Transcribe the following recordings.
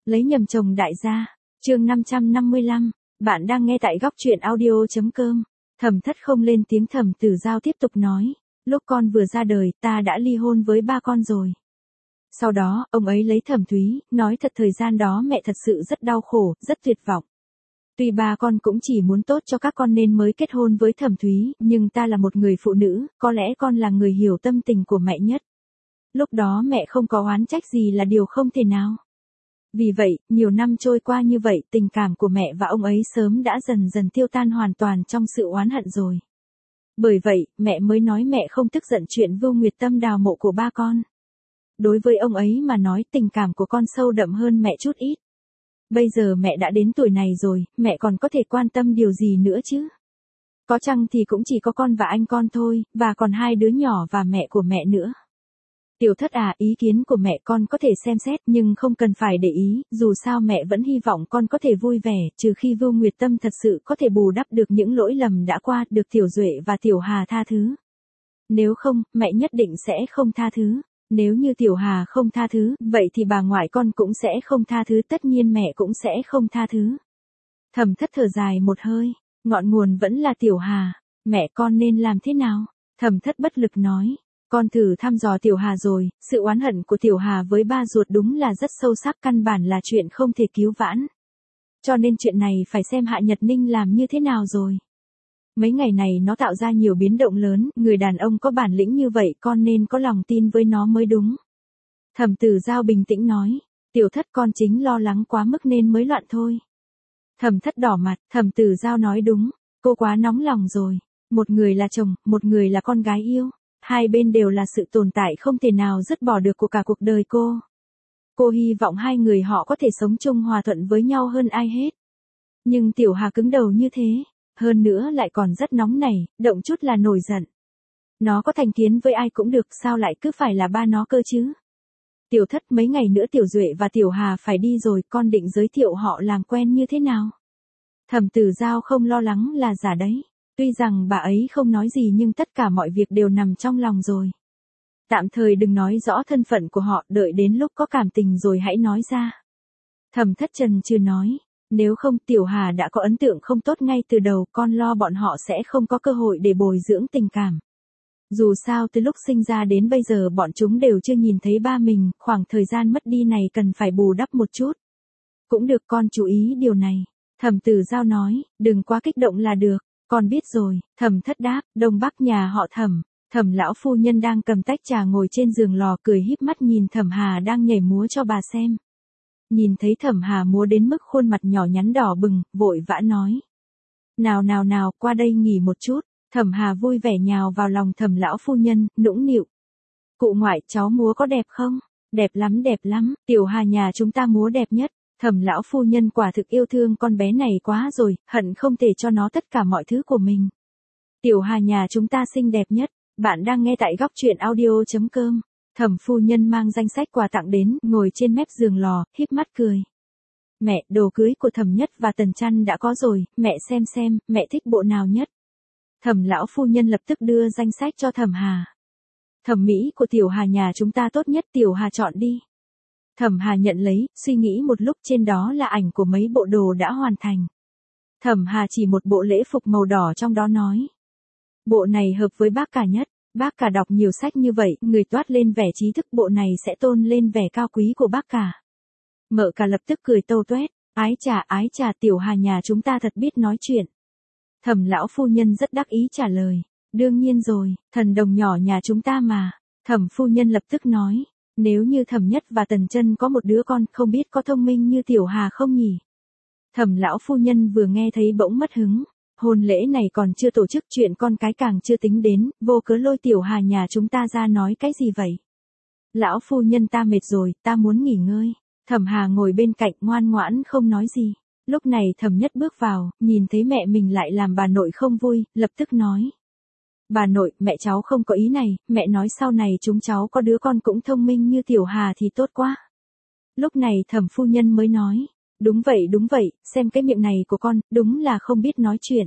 Lấy nhầm chồng đại gia. Chương 555. Bạn đang nghe tại góc truyện audio.com. Thẩm Thất không lên tiếng, Thẩm Tử Giao tiếp tục nói, lúc con vừa ra đời, ta đã ly hôn với ba con rồi. Sau đó, ông ấy lấy Thẩm Thúy, nói thật thời gian đó mẹ thật sự rất đau khổ, rất tuyệt vọng. Tuy ba con cũng chỉ muốn tốt cho các con nên mới kết hôn với Thẩm Thúy, nhưng ta là một người phụ nữ, có lẽ con là người hiểu tâm tình của mẹ nhất. Lúc đó mẹ không có oán trách gì là điều không thể nào. Vì vậy, nhiều năm trôi qua như vậy, tình cảm của mẹ và ông ấy sớm đã dần dần tiêu tan hoàn toàn trong sự oán hận rồi. Bởi vậy, mẹ mới nói mẹ không tức giận chuyện Vưu Nguyệt Tâm đào mộ của ba con. Đối với ông ấy mà nói tình cảm của con sâu đậm hơn mẹ chút ít. Bây giờ mẹ đã đến tuổi này rồi, mẹ còn có thể quan tâm điều gì nữa chứ? Có chăng thì cũng chỉ có con và anh con thôi, và còn hai đứa nhỏ và mẹ của mẹ nữa. Tiểu Thất à, ý kiến của mẹ con có thể xem xét nhưng không cần phải để ý, dù sao mẹ vẫn hy vọng con có thể vui vẻ, trừ khi Vưu Nguyệt Tâm thật sự có thể bù đắp được những lỗi lầm đã qua, được Tiểu Duệ và Tiểu Hà tha thứ. Nếu không, mẹ nhất định sẽ không tha thứ. Nếu như Tiểu Hà không tha thứ, vậy thì bà ngoại con cũng sẽ không tha thứ, tất nhiên mẹ cũng sẽ không tha thứ. Thẩm Thất thở dài một hơi, ngọn nguồn vẫn là Tiểu Hà, mẹ con nên làm thế nào? Thẩm Thất bất lực nói. Con thử thăm dò Tiểu Hà rồi, sự oán hận của Tiểu Hà với ba ruột đúng là rất sâu sắc, căn bản là chuyện không thể cứu vãn. Cho nên chuyện này phải xem Hạ Nhật Ninh làm như thế nào rồi. Mấy ngày này nó tạo ra nhiều biến động lớn, người đàn ông có bản lĩnh như vậy con nên có lòng tin với nó mới đúng. Thẩm Tử Giao bình tĩnh nói, Tiểu Thất con chính lo lắng quá mức nên mới loạn thôi. Thẩm Thất đỏ mặt, Thẩm Tử Giao nói đúng, cô quá nóng lòng rồi. Một người là chồng, một người là con gái yêu. Hai bên đều là sự tồn tại không thể nào dứt bỏ được của cả cuộc đời cô. Cô hy vọng hai người họ có thể sống chung hòa thuận với nhau hơn ai hết. Nhưng Tiểu Hà cứng đầu như thế, hơn nữa lại còn rất nóng nảy, động chút là nổi giận. Nó có thành kiến với ai cũng được, sao lại cứ phải là ba nó cơ chứ? Tiểu Thất, mấy ngày nữa Tiểu Duệ và Tiểu Hà phải đi rồi, con định giới thiệu họ làm quen như thế nào? Thẩm Tử Giao không lo lắng là giả đấy. Tuy rằng bà ấy không nói gì nhưng tất cả mọi việc đều nằm trong lòng rồi. Tạm thời đừng nói rõ thân phận của họ, đợi đến lúc có cảm tình rồi hãy nói ra. Thẩm Thất chần chừ nói, nếu không Tiểu Hà đã có ấn tượng không tốt ngay từ đầu, con lo bọn họ sẽ không có cơ hội để bồi dưỡng tình cảm. Dù sao từ lúc sinh ra đến bây giờ bọn chúng đều chưa nhìn thấy ba mình, khoảng thời gian mất đi này cần phải bù đắp một chút. Cũng được, con chú ý điều này. Thẩm Tử Giao nói, đừng quá kích động là được. Con biết rồi, Thẩm Thất đáp, Đông Bắc nhà họ Thẩm. Thẩm lão phu nhân đang cầm tách trà ngồi trên giường lò cười híp mắt nhìn Thẩm Hà đang nhảy múa cho bà xem. Nhìn thấy Thẩm Hà múa đến mức khuôn mặt nhỏ nhắn đỏ bừng, vội vã nói. Nào nào nào, qua đây nghỉ một chút. Thẩm Hà vui vẻ nhào vào lòng Thẩm lão phu nhân, nũng nịu. Cụ ngoại, cháu múa có đẹp không? Đẹp lắm, Tiểu Hà nhà chúng ta múa đẹp nhất. Thẩm lão phu nhân quả thực yêu thương con bé này quá rồi, hận không thể cho nó tất cả mọi thứ của mình. Tiểu Hà nhà chúng ta xinh đẹp nhất. Bạn đang nghe tại góc truyện audio.com. Thẩm phu nhân mang danh sách quà tặng đến, ngồi trên mép giường lò, híp mắt cười. Mẹ, đồ cưới của Thẩm Nhất và Tần Trăn đã có rồi, mẹ xem, mẹ thích bộ nào nhất? Thẩm lão phu nhân lập tức đưa danh sách cho Thẩm Hà. Thẩm mỹ của Tiểu Hà nhà chúng ta tốt nhất, Tiểu Hà chọn đi. Thẩm Hà nhận lấy, suy nghĩ một lúc, trên đó là ảnh của mấy bộ đồ đã hoàn thành. Thẩm Hà chỉ một bộ lễ phục màu đỏ trong đó nói. Bộ này hợp với bác cả nhất, bác cả đọc nhiều sách như vậy, người toát lên vẻ trí thức, bộ này sẽ tôn lên vẻ cao quý của bác cả. Mợ cả lập tức cười tâu tuét, ái chà, Tiểu Hà nhà chúng ta thật biết nói chuyện. Thẩm lão phu nhân rất đắc ý trả lời, đương nhiên rồi, thần đồng nhỏ nhà chúng ta mà. Thẩm phu nhân lập tức nói. Nếu như Thẩm Nhất và Tần Chân có một đứa con, không biết có thông minh như Tiểu Hà không nhỉ? Thẩm lão phu nhân vừa nghe thấy bỗng mất hứng. Hôn lễ này còn chưa tổ chức, chuyện con cái càng chưa tính đến, vô cớ lôi Tiểu Hà nhà chúng ta ra nói cái gì vậy? Lão phu nhân, ta mệt rồi, ta muốn nghỉ ngơi. Thẩm Hà ngồi bên cạnh ngoan ngoãn không nói gì. Lúc này Thẩm Nhất bước vào, nhìn thấy mẹ mình lại làm bà nội không vui, lập tức nói. Bà nội, mẹ cháu không có ý này, mẹ nói sau này chúng cháu có đứa con cũng thông minh như Tiểu Hà thì tốt quá. Lúc này Thẩm phu nhân mới nói, đúng vậy, xem cái miệng này của con, đúng là không biết nói chuyện.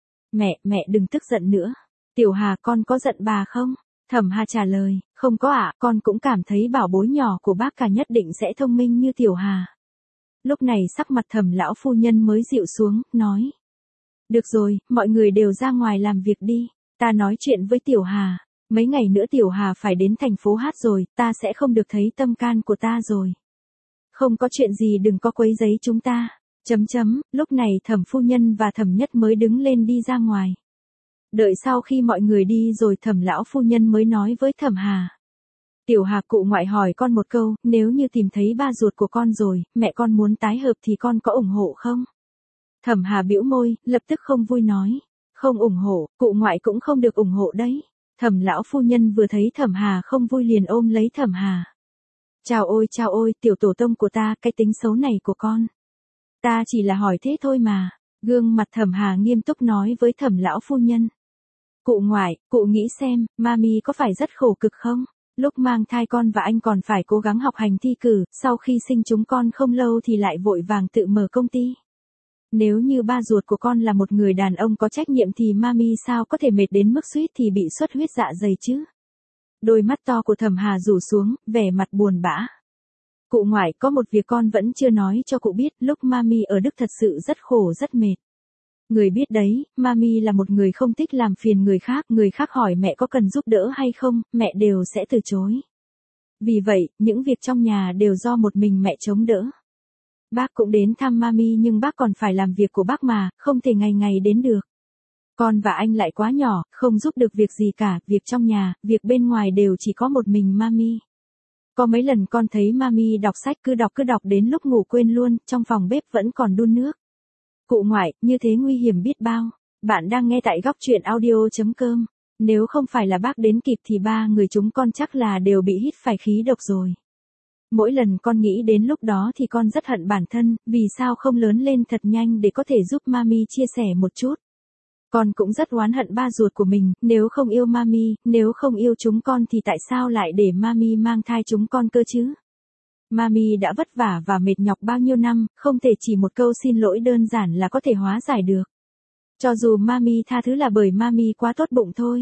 Mẹ đừng tức giận nữa. Tiểu Hà, con có giận bà không? Thẩm Hà trả lời, không có ạ, con cũng cảm thấy bảo bối nhỏ của bác cả nhất định sẽ thông minh như Tiểu Hà. Lúc này sắc mặt Thẩm lão phu nhân mới dịu xuống, nói. Được rồi, mọi người đều ra ngoài làm việc đi. Ta nói chuyện với Tiểu Hà. Mấy ngày nữa Tiểu Hà phải đến thành phố hát rồi, ta sẽ không được thấy tâm can của ta rồi. Không có chuyện gì đừng có quấy rầy chúng ta. Lúc này Thẩm phu nhân và Thẩm Nhất mới đứng lên đi ra ngoài. Đợi sau khi mọi người đi rồi Thẩm lão phu nhân mới nói với Thẩm Hà. Tiểu Hà, cụ ngoại hỏi con một câu, nếu như tìm thấy ba ruột của con rồi, mẹ con muốn tái hợp thì con có ủng hộ không? Thẩm Hà bĩu môi, lập tức không vui nói. Không ủng hộ, cụ ngoại cũng không được ủng hộ đấy. Thẩm lão phu nhân vừa thấy Thẩm Hà không vui liền ôm lấy Thẩm Hà. Chào ôi, tiểu tổ tông của ta, cái tính xấu này của con. Ta chỉ là hỏi thế thôi mà. Gương mặt Thẩm Hà nghiêm túc nói với Thẩm lão phu nhân. Cụ ngoại, cụ nghĩ xem, mami có phải rất khổ cực không? Lúc mang thai con và anh còn phải cố gắng học hành thi cử, sau khi sinh chúng con không lâu thì lại vội vàng tự mở công ty. Nếu như ba ruột của con là một người đàn ông có trách nhiệm thì mami sao có thể mệt đến mức suýt thì bị xuất huyết dạ dày chứ? Đôi mắt to của Thẩm Hà rủ xuống, vẻ mặt buồn bã. Cụ ngoại, có một việc con vẫn chưa nói cho cụ biết, lúc mami ở Đức thật sự rất khổ rất mệt. Người biết đấy, mami là một người không thích làm phiền người khác hỏi mẹ có cần giúp đỡ hay không, mẹ đều sẽ từ chối. Vì vậy, những việc trong nhà đều do một mình mẹ chống đỡ. Bác cũng đến thăm mami nhưng bác còn phải làm việc của bác mà, không thể ngày ngày đến được. Con và anh lại quá nhỏ, không giúp được việc gì cả, việc trong nhà, việc bên ngoài đều chỉ có một mình mami. Có mấy lần con thấy mami đọc sách cứ đọc đến lúc ngủ quên luôn, trong phòng bếp vẫn còn đun nước. Cụ ngoại, như thế nguy hiểm biết bao. Bạn đang nghe tại góc truyện audio.com. Nếu không phải là bác đến kịp thì ba người chúng con chắc là đều bị hít phải khí độc rồi. Mỗi lần con nghĩ đến lúc đó thì con rất hận bản thân, vì sao không lớn lên thật nhanh để có thể giúp mami chia sẻ một chút. Con cũng rất oán hận ba ruột của mình, nếu không yêu mami, nếu không yêu chúng con thì tại sao lại để mami mang thai chúng con cơ chứ? Mami đã vất vả và mệt nhọc bao nhiêu năm, không thể chỉ một câu xin lỗi đơn giản là có thể hóa giải được. Cho dù mami tha thứ là bởi mami quá tốt bụng thôi.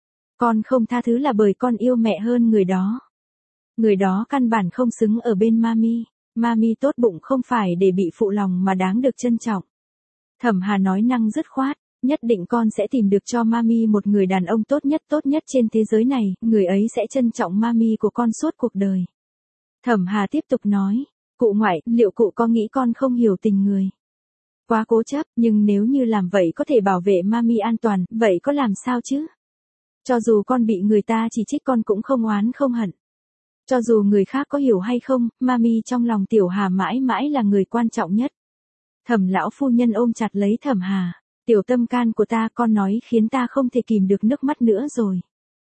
Con không tha thứ là bởi con yêu mẹ hơn người đó. Người đó căn bản không xứng ở bên mami. Mami tốt bụng không phải để bị phụ lòng mà đáng được trân trọng. Thẩm Hà nói năng dứt khoát, nhất định con sẽ tìm được cho mami một người đàn ông tốt nhất trên thế giới này, người ấy sẽ trân trọng mami của con suốt cuộc đời. Thẩm Hà tiếp tục nói, cụ ngoại, liệu cụ có nghĩ con không hiểu tình người? Quá cố chấp, nhưng nếu như làm vậy có thể bảo vệ mami an toàn, vậy có làm sao chứ? Cho dù con bị người ta chỉ trích con cũng không oán không hận. Cho dù người khác có hiểu hay không, mami trong lòng Tiểu Hà mãi mãi là người quan trọng nhất. Thẩm lão phu nhân ôm chặt lấy Thẩm Hà. Tiểu tâm can của ta, con nói khiến ta không thể kìm được nước mắt nữa rồi.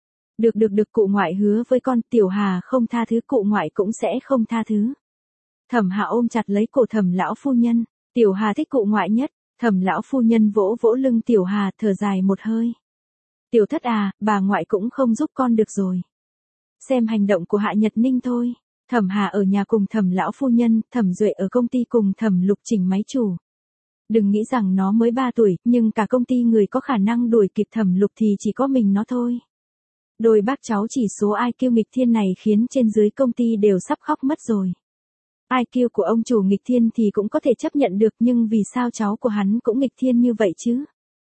Được, cụ ngoại hứa với con, Tiểu Hà không tha thứ, cụ ngoại cũng sẽ không tha thứ. Thẩm Hà ôm chặt lấy cổ Thẩm lão phu nhân. Tiểu Hà thích cụ ngoại nhất. Thẩm lão phu nhân vỗ vỗ lưng Tiểu Hà, thở dài một hơi. Tiểu thất à, bà ngoại cũng không giúp con được rồi. Xem hành động của Hạ Nhật Ninh thôi. Thẩm Hà ở nhà cùng Thẩm lão phu nhân, Thẩm Duệ ở công ty cùng Thẩm Lục chỉnh máy chủ. Đừng nghĩ rằng nó mới 3 tuổi, nhưng cả công ty người có khả năng đuổi kịp Thẩm Lục thì chỉ có mình nó thôi. Đôi bác cháu chỉ số IQ nghịch thiên này khiến trên dưới công ty đều sắp khóc mất rồi. IQ của ông chủ nghịch thiên thì cũng có thể chấp nhận được, nhưng vì sao cháu của hắn cũng nghịch thiên như vậy chứ?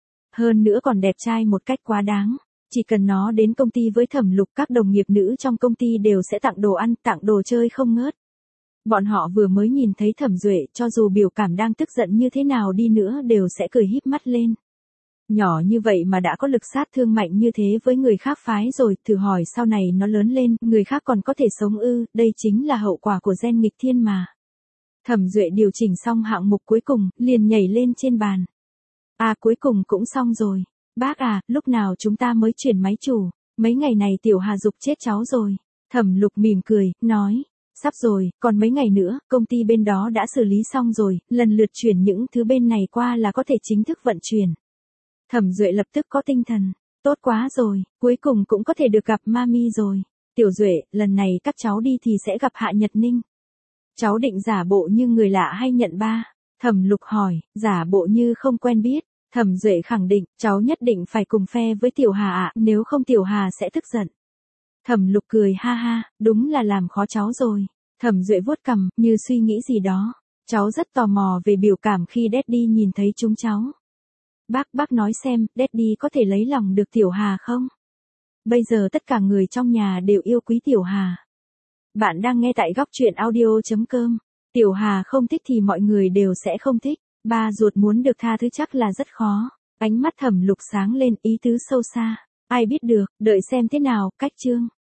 Hơn nữa còn đẹp trai một cách quá đáng. Chỉ cần nó đến công ty với Thẩm Lục, các đồng nghiệp nữ trong công ty đều sẽ tặng đồ ăn, tặng đồ chơi không ngớt. Bọn họ vừa mới nhìn thấy Thẩm Duệ, cho dù biểu cảm đang tức giận như thế nào đi nữa đều sẽ cười híp mắt lên. Nhỏ như vậy mà đã có lực sát thương mạnh như thế với người khác phái rồi, thử hỏi sau này nó lớn lên, người khác còn có thể sống ư, đây chính là hậu quả của gen nghịch thiên mà. Thẩm Duệ điều chỉnh xong hạng mục cuối cùng, liền nhảy lên trên bàn. À, cuối cùng cũng xong rồi. Bác à, lúc nào chúng ta mới chuyển máy chủ? Mấy ngày này Tiểu Hà giục chết cháu rồi. Thẩm Lục mỉm cười, nói. Sắp rồi, còn mấy ngày nữa, công ty bên đó đã xử lý xong rồi, lần lượt chuyển những thứ bên này qua là có thể chính thức vận chuyển. Thẩm Duệ lập tức có tinh thần. Tốt quá rồi, cuối cùng cũng có thể được gặp mami rồi. Tiểu Duệ, lần này các cháu đi thì sẽ gặp Hạ Nhật Ninh. Cháu định giả bộ như người lạ hay nhận ba? Thẩm Lục hỏi, giả bộ như không quen biết. Thẩm Duệ khẳng định, cháu nhất định phải cùng phe với Tiểu Hà ạ, nếu không Tiểu Hà sẽ tức giận. Thẩm Lục cười ha ha, đúng là làm khó cháu rồi. Thẩm Duệ vuốt cằm, như suy nghĩ gì đó. Cháu rất tò mò về biểu cảm khi Daddy nhìn thấy chúng cháu. Bác nói xem, Daddy có thể lấy lòng được Tiểu Hà không? Bây giờ tất cả người trong nhà đều yêu quý Tiểu Hà. Bạn đang nghe tại góc truyện audio.com. Tiểu Hà không thích thì mọi người đều sẽ không thích. Ba ruột muốn được tha thứ chắc là rất khó. Ánh mắt Thẩm Lục sáng lên ý tứ sâu xa. Ai biết được, đợi xem thế nào, cách chương.